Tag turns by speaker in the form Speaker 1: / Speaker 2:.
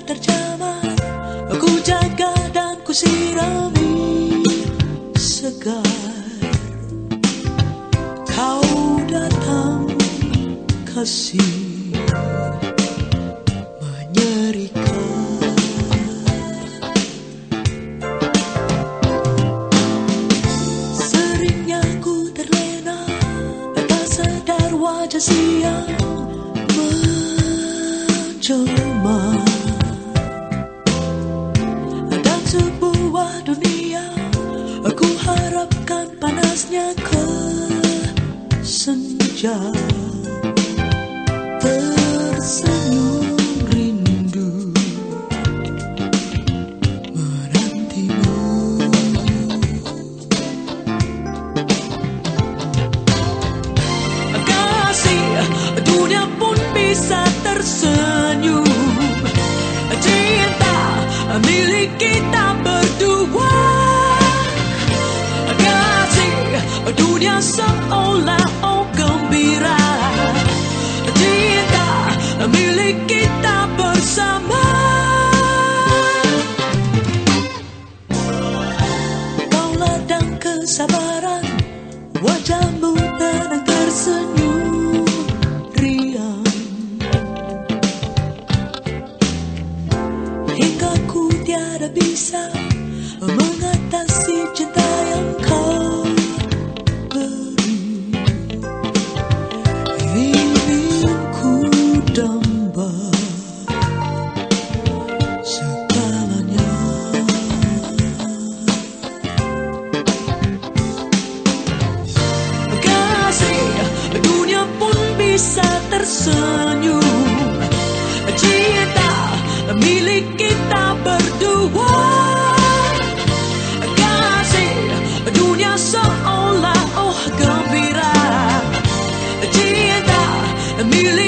Speaker 1: terjamah, aku jaga dan ku sirami segar. Kau datang kasih menyerikan. Seringnya ku terlena, tak sadar wajah siang menjelma, dan sebuah dunia aku harapkan panasnya ke senja. Tersenyum rindu menantimu. Kasih, dunia pun bisa tersenyum. Cinta milik kita berdua. Kasih, dunia seolah gembira. Cinta milik kita bersama. Kau ladang kesabaran, wajahmu tenang tersenyum riang, hingga ku tiada bisa mengatasi cinta yang kau beri. Ingin ku damba segalanya. Kasih, dunia pun bisa tersenyum. Cinta milik kita berdua. Kasih, dunia seolah gembira. Cinta milik